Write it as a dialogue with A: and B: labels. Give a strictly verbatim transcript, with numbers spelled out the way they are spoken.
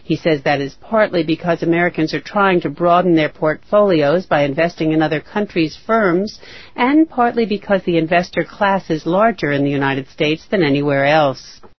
A: He says that is partly because Americans are trying to broaden their portfolios by investing in other countries' firms, and partly because the investor class is larger in the United States than anywhere else.